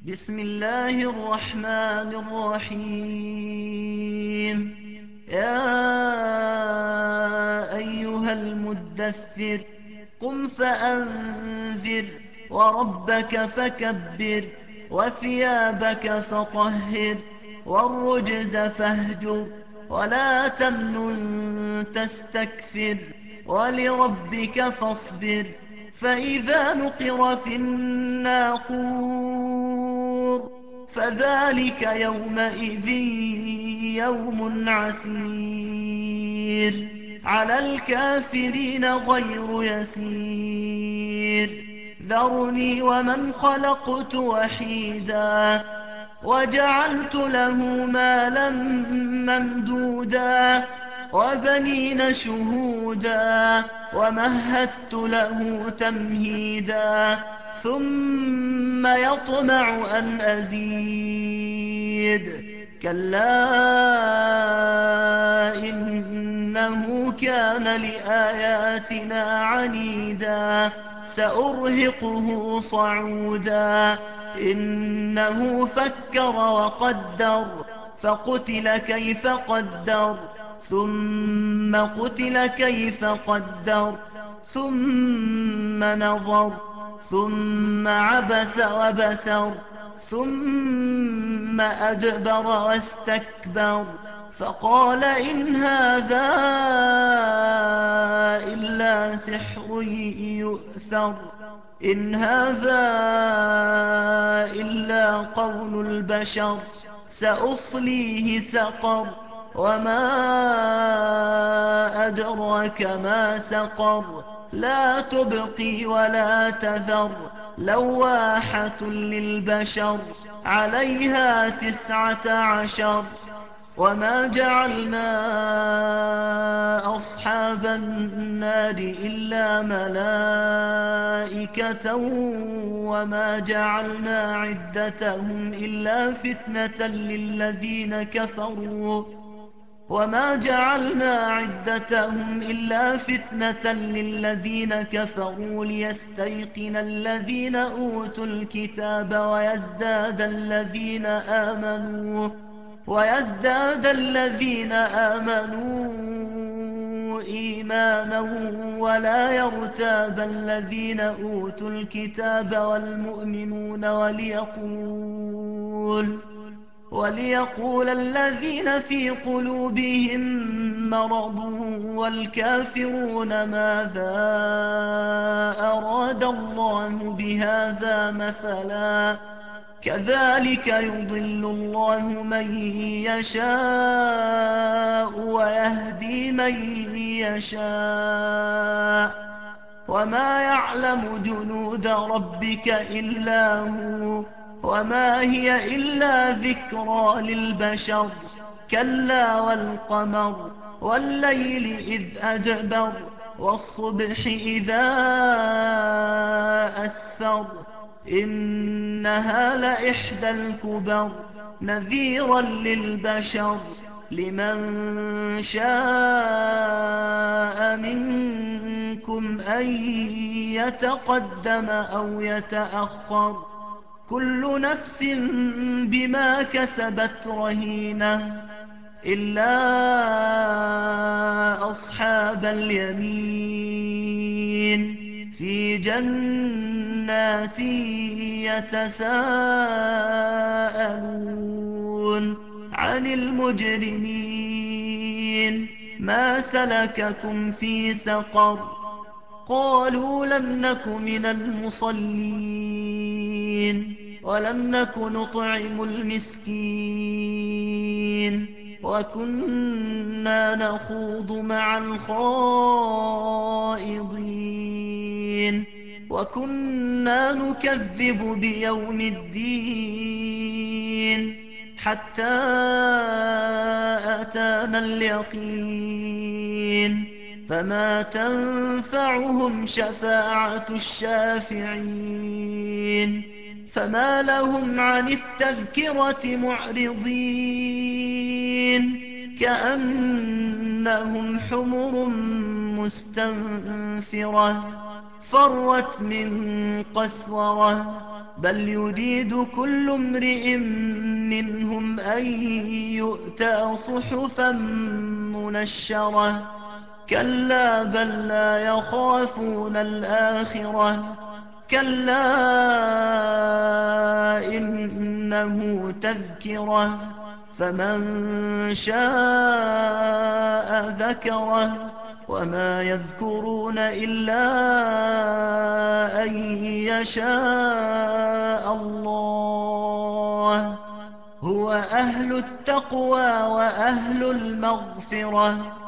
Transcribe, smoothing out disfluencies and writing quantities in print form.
بسم الله الرحمن الرحيم. يا أيها المدثر، قم فأنذر وربك فكبر وثيابك فطهر والرجز فاهجر ولا تمنن تستكثر ولربك فاصبر. فإذا نقر في الناقور فذلك يومئذ يوم عسير على الكافرين غير يسير. ذرني ومن خلقت وحيدا وجعلت له مالا ممدودا وبنين شهودا ومهدت له تمهيدا ثم يطمع أن أزيد. كلا إنه كان لآياتنا عنيدا سأرهقه صعودا. إنه فكر وقدر فقتل كيف قدر ثم قتل كيف قدر ثم نظر ثم عبس وبسر ثم أدبر واستكبر فقال إن هذا إلا سحر يؤثر. إن هذا إلا قول البشر سأصليه سقر وما أدراك ما سقر لا تبقي ولا تذر لواحة للبشر عليها 19. وما جعلنا أصحاب النار إلا ملائكة وما جعلنا عدتهم إلا فتنة للذين كفروا ليستيقن الذين أوتوا الكتاب ويزداد الذين آمنوا إيمانا ولا يرتاب الذين أوتوا الكتاب والمؤمنون وليقول الذين في قلوبهم مرض والكافرون ماذا أراد الله بهذا مثلا كذلك يضل الله من يشاء ويهدي من يشاء وما يعلم جنود ربك إلا هو وما هي إلا ذكرى للبشر. كلا والقمر والليل إذ أدبر والصبح إذا أسفر إنها لإحدى الكبر نذيرا للبشر لمن شاء منكم أن يتقدم أو يتأخر كل نفس بما كسبت رهينة إلا أصحاب اليمين في جنات يتساءلون عن المجرمين ما سلككم في سقر قالوا لم نك من المصلين ولم نك نطعم المسكين وكنا نخوض مع الخائضين وكنا نكذب بيوم الدين حتى أتانا اليقين فما تنفعهم شفاعة الشافعين فما لهم عن التذكرة معرضين كأنهم حمر مستنفرة فرت من قسورة بل يريد كل امرئ منهم أن يؤتى صحفا منشرة كلا بل لا يخافون الآخرة كلا إنه تذكرة فمن شاء ذكره وما يذكرون إلا أن يشاء الله هو أهل التقوى وأهل المغفرة